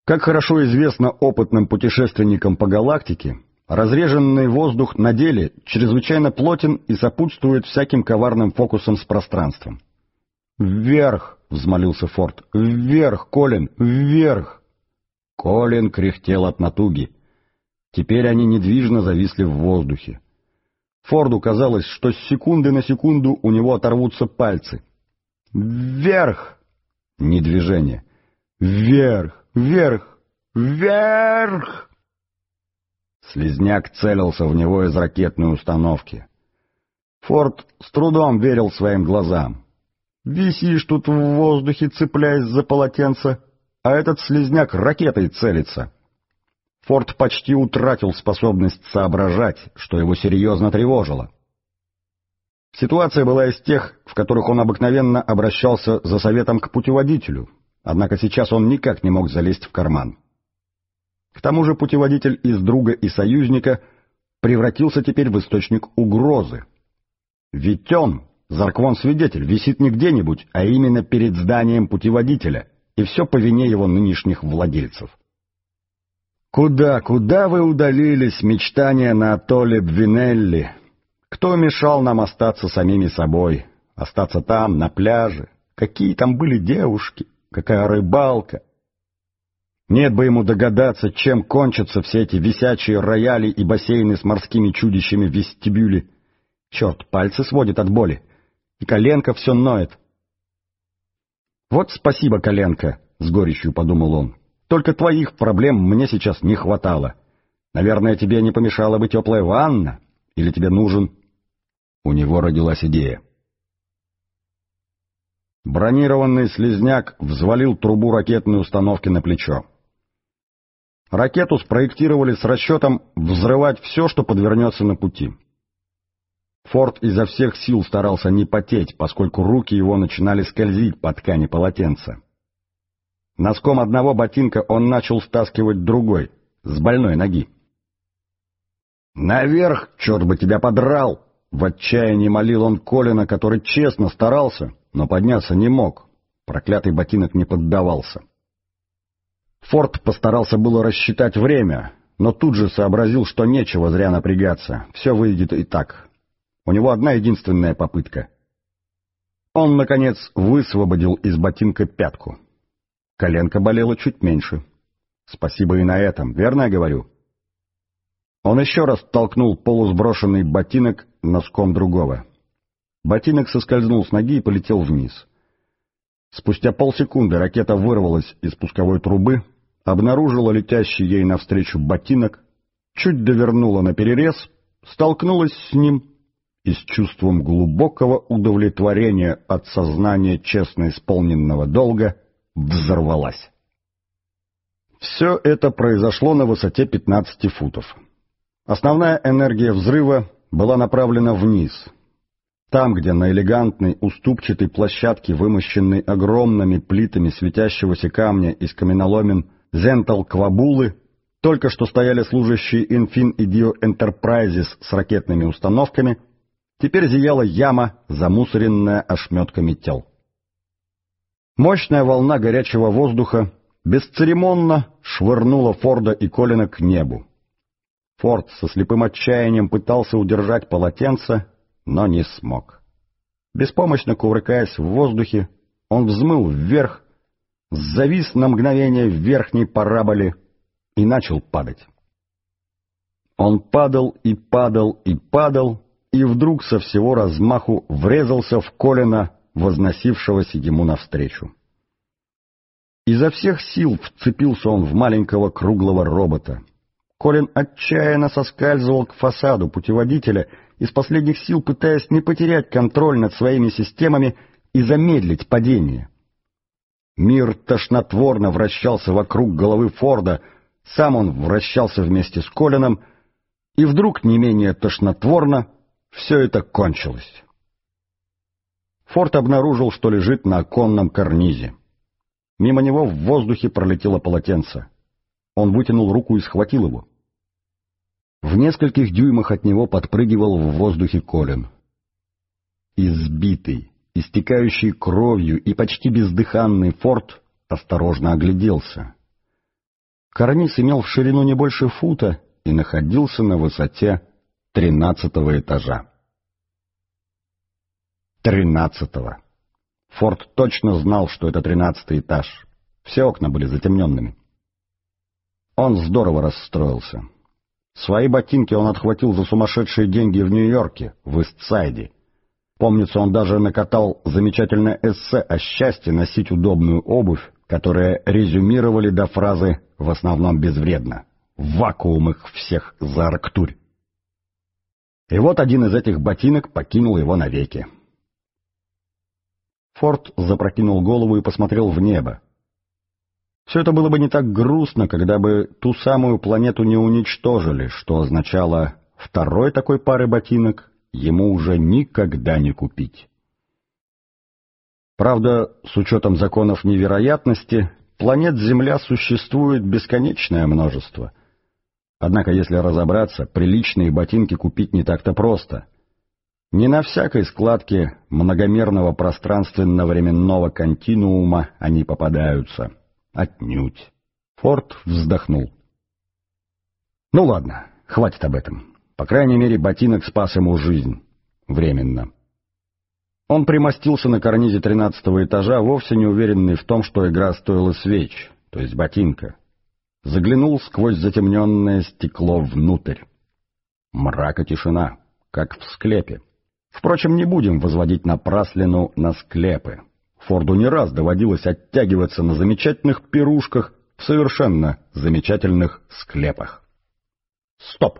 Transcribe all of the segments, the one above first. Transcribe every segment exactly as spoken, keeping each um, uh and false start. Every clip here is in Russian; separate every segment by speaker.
Speaker 1: Как хорошо известно опытным путешественникам по галактике, разреженный воздух на деле чрезвычайно плотен и сопутствует всяким коварным фокусам с пространством. «Вверх!» — взмолился Форд. «Вверх, Колин! Вверх!» Колин кряхтел от натуги. Теперь они недвижно зависли в воздухе. Форду казалось, что с секунды на секунду у него оторвутся пальцы. «Вверх!» — ни движения. «Вверх! Вверх! Вверх!» Слизняк целился в него из ракетной установки. Форд с трудом верил своим глазам. «Висишь тут в воздухе, цепляясь за полотенце, а этот слизняк ракетой целится». Форд почти утратил способность соображать, что его серьезно тревожило. Ситуация была из тех, в которых он обыкновенно обращался за советом к путеводителю, однако сейчас он никак не мог залезть в карман. К тому же путеводитель из друга и союзника превратился теперь в источник угрозы. Ведь он, Зарквон-свидетель, висит не где-нибудь, а именно перед зданием путеводителя, и все по вине его нынешних владельцев. Куда, куда вы удалились, мечтания на атолле Бвинелли? Кто мешал нам остаться самими собой, остаться там, на пляже? Какие там были девушки, какая рыбалка? Нет бы ему догадаться, чем кончатся все эти висячие рояли и бассейны с морскими чудищами в вестибюле. Черт, пальцы сводит от боли, и коленка все ноет. «Вот спасибо, коленка», — с горечью подумал он. «Только твоих проблем мне сейчас не хватало. Наверное, тебе не помешала бы теплая ванна? Или тебе нужен...» У него родилась идея. Бронированный слизняк взвалил трубу ракетной установки на плечо. Ракету спроектировали с расчетом взрывать все, что подвернется на пути. Форд изо всех сил старался не потеть, поскольку руки его начинали скользить по ткани полотенца. Носком одного ботинка он начал стаскивать другой, с больной ноги. «Наверх, черт бы тебя подрал!» — в отчаянии молил он Колина, который честно старался, но подняться не мог. Проклятый ботинок не поддавался. Форд постарался было рассчитать время, но тут же сообразил, что нечего зря напрягаться, все выйдет и так. У него одна единственная попытка. Он, наконец, высвободил из ботинка пятку. Коленка болела чуть меньше. Спасибо и на этом, верно я говорю? Он еще раз толкнул полусброшенный ботинок носком другого. Ботинок соскользнул с ноги и полетел вниз. Спустя полсекунды ракета вырвалась из пусковой трубы, обнаружила летящий ей навстречу ботинок, чуть довернула наперерез, столкнулась с ним и с чувством глубокого удовлетворения от сознания честно исполненного долга взорвалась. Все это произошло на высоте пятнадцати футов. Основная энергия взрыва была направлена вниз. Там, где на элегантной уступчатой площадке, вымощенной огромными плитами светящегося камня из каменоломен Зентал-Квабулы, только что стояли служащие Инфин и Дио Энтерпрайзис с ракетными установками, теперь зияла яма, замусоренная ошметками тел. Мощная волна горячего воздуха бесцеремонно швырнула Форда и Колина к небу. Форд со слепым отчаянием пытался удержать полотенце, но не смог. Беспомощно кувыркаясь в воздухе, он взмыл вверх, завис на мгновение в верхней параболе и начал падать. Он падал и падал и падал, и вдруг со всего размаху врезался в Колина, возносившегося ему навстречу. Изо всех сил вцепился он в маленького круглого робота. Колин отчаянно соскальзывал к фасаду путеводителя, из последних сил пытаясь не потерять контроль над своими системами и замедлить падение. Мир тошнотворно вращался вокруг головы Форда, сам он вращался вместе с Колином, и вдруг не менее тошнотворно все это кончилось. Форд обнаружил, что лежит на оконном карнизе. Мимо него в воздухе пролетело полотенце. Он вытянул руку и схватил его. В нескольких дюймах от него подпрыгивал в воздухе Колин. Избитый, истекающий кровью и почти бездыханный Форд осторожно огляделся. Карниз имел в ширину не больше фута и находился на высоте тринадцатого этажа. Тринадцатого. Форд точно знал, что это тринадцатый этаж. Все окна были затемненными. Он здорово расстроился. Свои ботинки он отхватил за сумасшедшие деньги в Нью-Йорке, в Ист-Сайде. Помнится, он даже накатал замечательное эссе о счастье носить удобную обувь, которая резюмировали до фразы «в основном безвредно». Вакуум их всех за арктурь. И вот один из этих ботинок покинул его навеки. Форд запрокинул голову и посмотрел в небо. Все это было бы не так грустно, когда бы ту самую планету не уничтожили, что означало второй такой пары ботинок ему уже никогда не купить. Правда, с учетом законов невероятности, планет Земля существует бесконечное множество. Однако, если разобраться, приличные ботинки купить не так-то просто. Не на всякой складке многомерного пространственно-временного континуума они попадаются. Отнюдь. Форд вздохнул. Ну ладно, хватит об этом. По крайней мере, ботинок спас ему жизнь. Временно. Он примостился на карнизе тринадцатого этажа, вовсе не уверенный в том, что игра стоила свеч, то есть ботинка. Заглянул сквозь затемненное стекло внутрь. Мрак и тишина, как в склепе. Впрочем, не будем возводить напраслину на склепы. Форду не раз доводилось оттягиваться на замечательных пирушках в совершенно замечательных склепах. Стоп!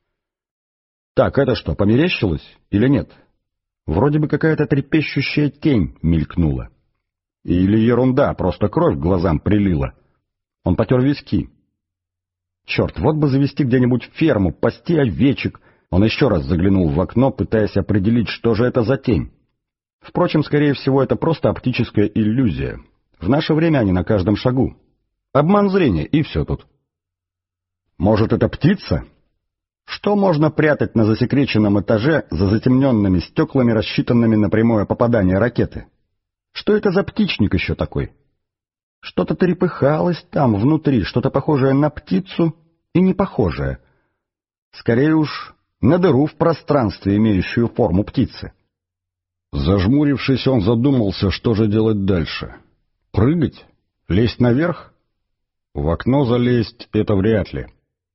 Speaker 1: Так, это что, померещилось или нет? Вроде бы какая-то трепещущая тень мелькнула. Или ерунда, просто кровь глазам прилила. Он потер виски. Черт, вот бы завести где-нибудь ферму, пасти овечек. Он еще раз заглянул в окно, пытаясь определить, что же это за тень. Впрочем, скорее всего, это просто оптическая иллюзия. В наше время они на каждом шагу. Обман зрения, и все тут. Может, это птица? Что можно прятать на засекреченном этаже за затемненными стеклами, рассчитанными на прямое попадание ракеты? Что это за птичник еще такой? Что-то трепыхалось там внутри, что-то похожее на птицу и не похожее. Скорее уж на дыру в пространстве, имеющую форму птицы. Зажмурившись, он задумался, что же делать дальше. Прыгать? Лезть наверх? В окно залезть — это вряд ли.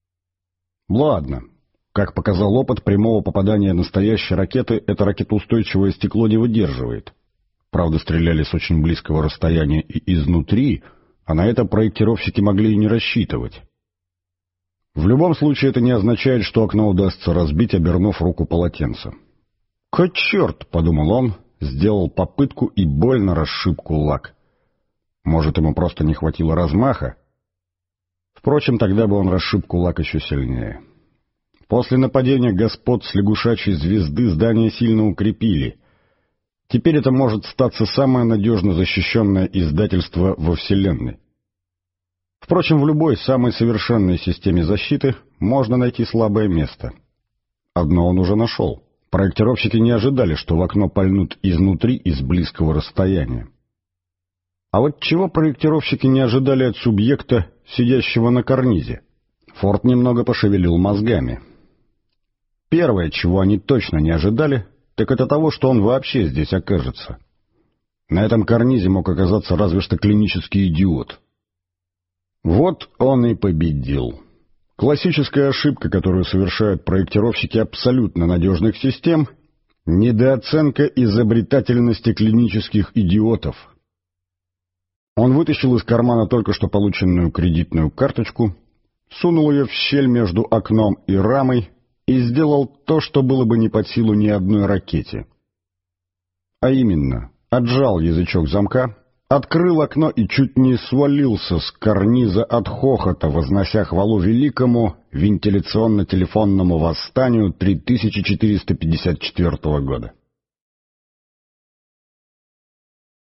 Speaker 1: Ладно. Как показал опыт, прямого попадания настоящей ракеты это ракетоустойчивое стекло не выдерживает. Правда, стреляли с очень близкого расстояния и изнутри, а на это проектировщики могли и не рассчитывать. В любом случае, это не означает, что окно удастся разбить, обернув руку полотенцем. «Ка черт!» — подумал он, сделал попытку и больно расшиб кулак. Может, ему просто не хватило размаха? Впрочем, тогда бы он расшиб кулак еще сильнее. После нападения господ с лягушачьей звезды здание сильно укрепили. Теперь это может статься самое надежно защищенное издательство во Вселенной. Впрочем, в любой самой совершенной системе защиты можно найти слабое место. Одно он уже нашел. Проектировщики не ожидали, что в окно пальнут изнутри и с близкого расстояния. А вот чего проектировщики не ожидали от субъекта, сидящего на карнизе? Форд немного пошевелил мозгами. Первое, чего они точно не ожидали, так это того, что он вообще здесь окажется. На этом карнизе мог оказаться разве что клинический идиот. Вот он и победил. Классическая ошибка, которую совершают проектировщики абсолютно надежных систем — недооценка изобретательности клинических идиотов. Он вытащил из кармана только что полученную кредитную карточку, сунул ее в щель между окном и рамой и сделал то, что было бы не под силу ни одной ракете. А именно, отжал язычок замка, открыл окно и чуть не свалился с карниза от хохота, вознося хвалу великому вентиляционно-телефонному восстанию три тысячи четыреста пятьдесят четвёртого года.